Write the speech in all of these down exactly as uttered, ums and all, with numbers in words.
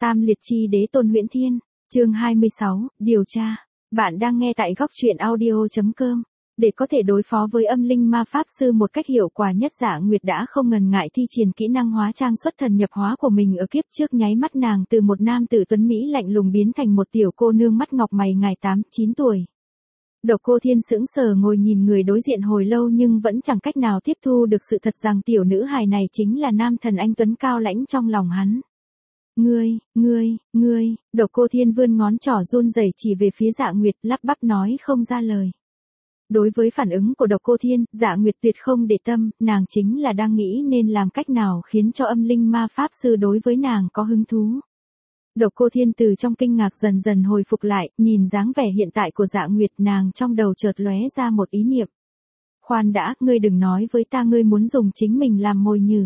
Tam liệt chi đế Tôn Huyễn Thiên, chương hai mươi sáu, điều tra. Bạn đang nghe tại góc truyện audio chấm com. Để có thể đối phó với âm linh ma pháp sư một cách hiệu quả nhất, Dạ Nguyệt đã không ngần ngại thi triển kỹ năng hóa trang xuất thần nhập hóa của mình ở kiếp trước, nháy mắt nàng từ một nam tử tuấn Mỹ lạnh lùng biến thành một tiểu cô nương mắt ngọc mày ngài tám, chín tuổi. Độc Cô Thiên sững sờ ngồi nhìn người đối diện hồi lâu nhưng vẫn chẳng cách nào tiếp thu được sự thật rằng tiểu nữ hài này chính là nam thần anh tuấn cao lãnh trong lòng hắn. Ngươi, ngươi, ngươi, Độc Cô Thiên vươn ngón trỏ run rẩy chỉ về phía Dạ Nguyệt, lắp bắp nói không ra lời. Đối với phản ứng của Độc Cô Thiên, Dạ Nguyệt tuyệt không để tâm, nàng chính là đang nghĩ nên làm cách nào khiến cho âm linh ma pháp sư đối với nàng có hứng thú. Độc Cô Thiên từ trong kinh ngạc dần dần hồi phục lại, nhìn dáng vẻ hiện tại của Dạ Nguyệt, nàng trong đầu chợt lóe ra một ý niệm. Khoan đã, ngươi đừng nói với ta ngươi muốn dùng chính mình làm mồi nhử.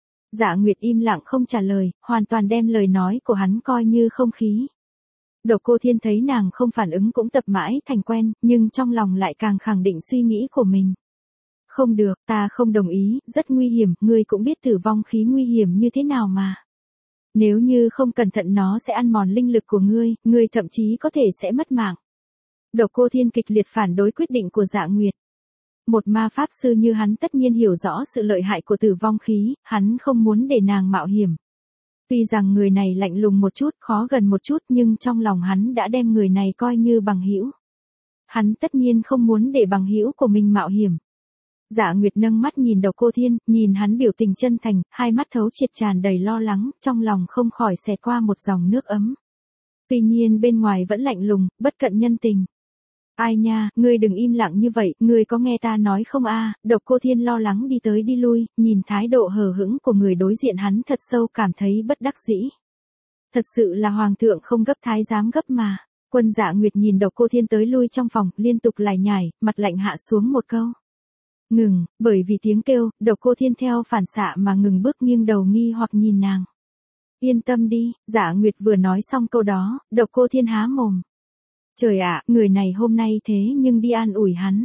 Dạ Nguyệt im lặng không trả lời, hoàn toàn đem lời nói của hắn coi như không khí. Độc Cô Thiên thấy nàng không phản ứng cũng tập mãi thành quen, nhưng trong lòng lại càng khẳng định suy nghĩ của mình. Không được, ta không đồng ý, rất nguy hiểm, ngươi cũng biết tử vong khí nguy hiểm như thế nào mà. Nếu như không cẩn thận nó sẽ ăn mòn linh lực của ngươi, ngươi thậm chí có thể sẽ mất mạng. Độc Cô Thiên kịch liệt phản đối quyết định của Dạ Nguyệt. Một ma pháp sư như hắn tất nhiên hiểu rõ sự lợi hại của tử vong khí, hắn không muốn để nàng mạo hiểm. Tuy rằng người này lạnh lùng một chút, khó gần một chút, nhưng trong lòng hắn đã đem người này coi như bằng hữu. Hắn tất nhiên không muốn để bằng hữu của mình mạo hiểm. Dạ Nguyệt nâng mắt nhìn Độc Cô Thiên, nhìn hắn biểu tình chân thành, hai mắt thấu triệt tràn đầy lo lắng, trong lòng không khỏi xẹt qua một dòng nước ấm. Tuy nhiên bên ngoài vẫn lạnh lùng, bất cận nhân tình. Ai nha, ngươi đừng im lặng như vậy, ngươi có nghe ta nói không a? Độc Cô Thiên lo lắng đi tới đi lui, nhìn thái độ hờ hững của người đối diện hắn thật sâu cảm thấy bất đắc dĩ. Thật sự là hoàng thượng không gấp thái giám gấp mà. Quân Dạ Nguyệt nhìn Độc Cô Thiên tới lui trong phòng, liên tục lải nhải, mặt lạnh hạ xuống một câu. Ngừng, bởi vì tiếng kêu, Độc Cô Thiên theo phản xạ mà ngừng bước, nghiêng đầu nghi hoặc nhìn nàng. Yên tâm đi, Dạ Nguyệt vừa nói xong câu đó, Độc Cô Thiên há mồm. Trời ạ, người này hôm nay thế nhưng đi an ủi hắn.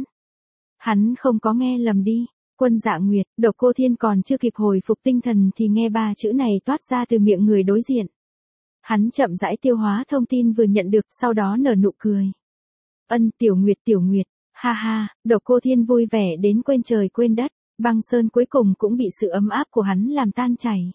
Hắn không có nghe lầm đi. Quân Dạ Nguyệt, Độc Cô Thiên còn chưa kịp hồi phục tinh thần thì nghe ba chữ này toát ra từ miệng người đối diện. Hắn chậm rãi tiêu hóa thông tin vừa nhận được, sau đó nở nụ cười. Ân, Tiểu Nguyệt, Tiểu Nguyệt, ha ha, Độc Cô Thiên vui vẻ đến quên trời quên đất, băng sơn cuối cùng cũng bị sự ấm áp của hắn làm tan chảy.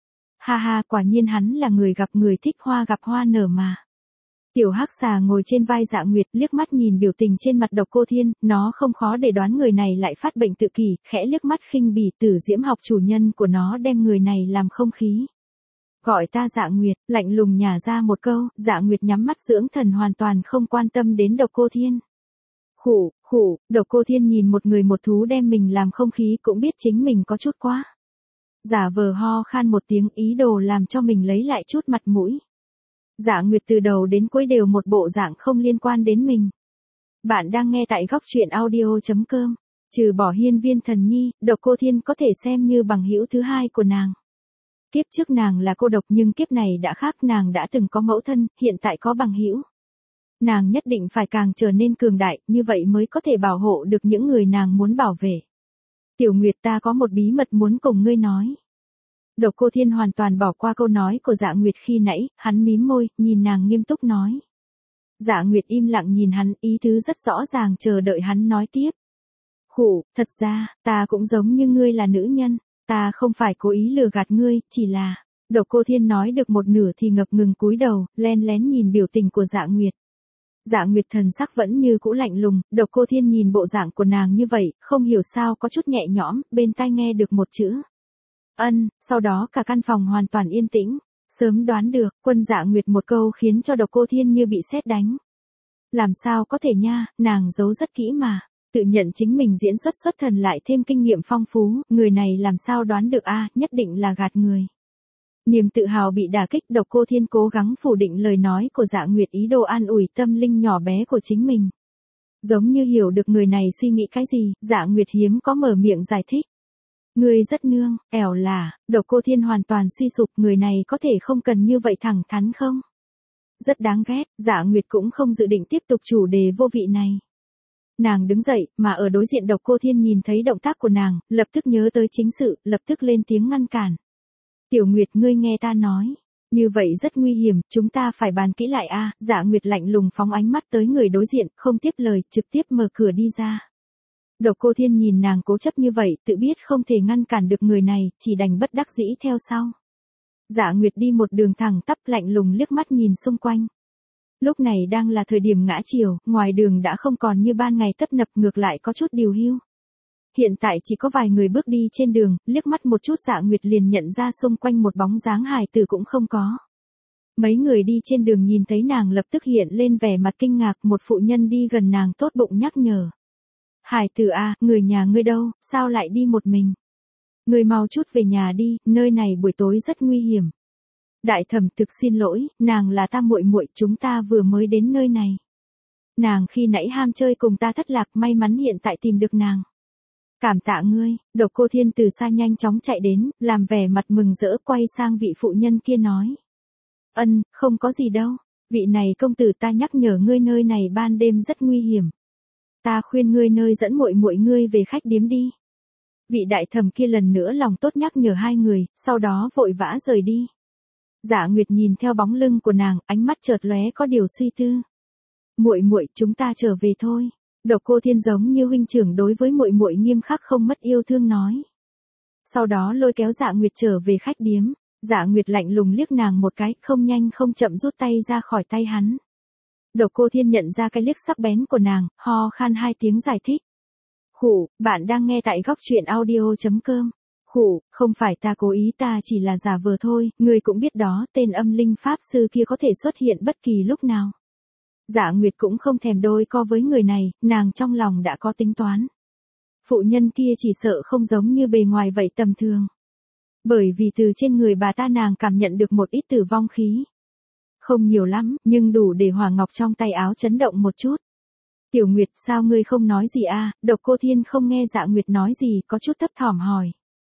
Ha ha, quả nhiên hắn là người gặp người thích hoa gặp hoa nở mà. Tiểu Hắc Xà ngồi trên vai Dạ Nguyệt, liếc mắt nhìn biểu tình trên mặt Độc Cô Thiên, nó không khó để đoán người này lại phát bệnh tự kỷ, khẽ liếc mắt khinh bỉ, Tử Diễm học chủ nhân của nó đem người này làm không khí. Gọi ta Dạ Nguyệt, lạnh lùng nhả ra một câu, Dạ Nguyệt nhắm mắt dưỡng thần hoàn toàn không quan tâm đến Độc Cô Thiên. Khụ, khụ, Độc Cô Thiên nhìn một người một thú đem mình làm không khí cũng biết chính mình có chút quá. Giả vờ ho khan một tiếng, ý đồ làm cho mình lấy lại chút mặt mũi. Dạ Nguyệt từ đầu đến cuối đều một bộ dạng không liên quan đến mình. Bạn đang nghe tại góc truyện audio chấm com. Trừ bỏ Hiên Viên Thần Nhi, Độc Cô Thiên có thể xem như bằng hữu thứ hai của nàng. Kiếp trước nàng là cô độc nhưng kiếp này đã khác, nàng đã từng có mẫu thân, hiện tại có bằng hữu. Nàng nhất định phải càng trở nên cường đại, như vậy mới có thể bảo hộ được những người nàng muốn bảo vệ. Tiểu Nguyệt, ta có một bí mật muốn cùng ngươi nói. Độc Cô Thiên hoàn toàn bỏ qua câu nói của Dạ Nguyệt khi nãy, hắn mím môi, nhìn nàng nghiêm túc nói. Dạ Nguyệt im lặng nhìn hắn, ý tứ rất rõ ràng chờ đợi hắn nói tiếp. Khụ, thật ra, ta cũng giống như ngươi là nữ nhân, ta không phải cố ý lừa gạt ngươi, chỉ là... Độc Cô Thiên nói được một nửa thì ngập ngừng cúi đầu, len lén nhìn biểu tình của Dạ Nguyệt. Dạ Nguyệt thần sắc vẫn như cũ lạnh lùng, Độc Cô Thiên nhìn bộ dạng của nàng như vậy, không hiểu sao có chút nhẹ nhõm, bên tai nghe được một chữ. Ân, sau đó cả căn phòng hoàn toàn yên tĩnh. Sớm đoán được, Quân Dạ Nguyệt một câu khiến cho Độc Cô Thiên như bị sét đánh. Làm sao có thể nha, nàng giấu rất kỹ mà. Tự nhận chính mình diễn xuất xuất thần lại thêm kinh nghiệm phong phú, người này làm sao đoán được a, nhất định là gạt người. Niềm tự hào bị đả kích, Độc Cô Thiên cố gắng phủ định lời nói của Dạ Nguyệt, ý đồ an ủi tâm linh nhỏ bé của chính mình. Giống như hiểu được người này suy nghĩ cái gì, Dạ Nguyệt hiếm có mở miệng giải thích. Ngươi rất nương, ẻo là, Độc Cô Thiên hoàn toàn suy sụp, người này có thể không cần như vậy thẳng thắn không? Rất đáng ghét, Dạ Nguyệt cũng không dự định tiếp tục chủ đề vô vị này. Nàng đứng dậy, mà ở đối diện Độc Cô Thiên nhìn thấy động tác của nàng, lập tức nhớ tới chính sự, lập tức lên tiếng ngăn cản. Tiểu Nguyệt, ngươi nghe ta nói. Như vậy rất nguy hiểm, chúng ta phải bàn kỹ lại a. Dạ Nguyệt lạnh lùng phóng ánh mắt tới người đối diện, không tiếp lời, trực tiếp mở cửa đi ra. Độc Cô Thiên nhìn nàng cố chấp như vậy, tự biết không thể ngăn cản được người này, chỉ đành bất đắc dĩ theo sau. Dạ Nguyệt đi một đường thẳng tắp lạnh lùng liếc mắt nhìn xung quanh. Lúc này đang là thời điểm ngã chiều, ngoài đường đã không còn như ban ngày tấp nập, ngược lại có chút điều hưu. Hiện tại chỉ có vài người bước đi trên đường, liếc mắt một chút Dạ Nguyệt liền nhận ra xung quanh một bóng dáng hài tử cũng không có. Mấy người đi trên đường nhìn thấy nàng lập tức hiện lên vẻ mặt kinh ngạc, một phụ nhân đi gần nàng tốt bụng nhắc nhở. Hải tử à, người nhà ngươi đâu, sao lại đi một mình? Ngươi mau chút về nhà đi, nơi này buổi tối rất nguy hiểm. Đại thẩm thực xin lỗi, nàng là ta muội muội, chúng ta vừa mới đến nơi này. Nàng khi nãy ham chơi cùng ta thất lạc, may mắn hiện tại tìm được nàng. Cảm tạ ngươi. Độc Cô Thiên từ xa nhanh chóng chạy đến, làm vẻ mặt mừng rỡ, quay sang vị phụ nhân kia nói. Ân, không có gì đâu, vị này công tử, ta nhắc nhở ngươi nơi này ban đêm rất nguy hiểm. Ta khuyên ngươi nơi dẫn muội muội ngươi về khách điếm đi. Vị đại thẩm kia lần nữa lòng tốt nhắc nhở hai người, sau đó vội vã rời đi. Dạ Nguyệt nhìn theo bóng lưng của nàng, ánh mắt chợt lóe có điều suy tư. Muội muội, chúng ta trở về thôi. Độc Cô Thiên giống như huynh trưởng đối với muội muội nghiêm khắc không mất yêu thương nói. Sau đó lôi kéo Dạ Nguyệt trở về khách điếm. Dạ Nguyệt lạnh lùng liếc nàng một cái, không nhanh không chậm rút tay ra khỏi tay hắn. Độc Cô Thiên nhận ra cái liếc sắc bén của nàng, ho khan hai tiếng giải thích. Khụ, bạn đang nghe tại góc truyện audio chấm com. Khụ, không phải ta cố ý, ta chỉ là giả vờ thôi, ngươi cũng biết đó, tên âm linh pháp sư kia có thể xuất hiện bất kỳ lúc nào. Dạ Nguyệt cũng không thèm đôi co với người này, nàng trong lòng đã có tính toán. Phụ nhân kia chỉ sợ không giống như bề ngoài vậy tầm thường. Bởi vì từ trên người bà ta nàng cảm nhận được một ít tử vong khí. Không nhiều lắm, nhưng đủ để hỏa ngọc trong tay áo chấn động một chút. Tiểu Nguyệt, sao ngươi không nói gì a? Độc Cô Thiên không nghe Dạ Nguyệt nói gì, có chút thấp thỏm hỏi.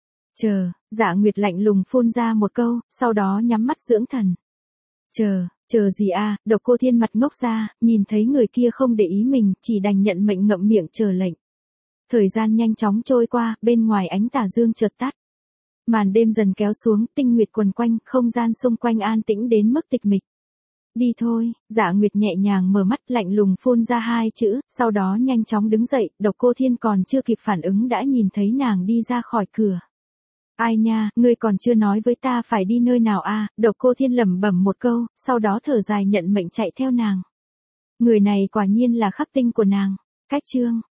Chờ, Dạ Nguyệt lạnh lùng phun ra một câu, sau đó nhắm mắt dưỡng thần. Chờ, chờ gì a? Độc Cô Thiên mặt ngốc ra, nhìn thấy người kia không để ý mình, chỉ đành nhận mệnh ngậm miệng chờ lệnh. Thời gian nhanh chóng trôi qua, bên ngoài ánh tà dương chợt tắt. Màn đêm dần kéo xuống, tinh nguyệt quần quanh, không gian xung quanh an tĩnh đến mức tịch mịch. Đi thôi. Dạ Nguyệt nhẹ nhàng mở mắt, lạnh lùng phun ra hai chữ, sau đó nhanh chóng đứng dậy. Độc Cô Thiên còn chưa kịp phản ứng đã nhìn thấy nàng đi ra khỏi cửa. Ai nha, ngươi còn chưa nói với ta phải đi nơi nào a? Độc Cô Thiên lẩm bẩm một câu, sau đó thở dài nhận mệnh chạy theo nàng. Người này quả nhiên là khắc tinh của nàng. Cách chương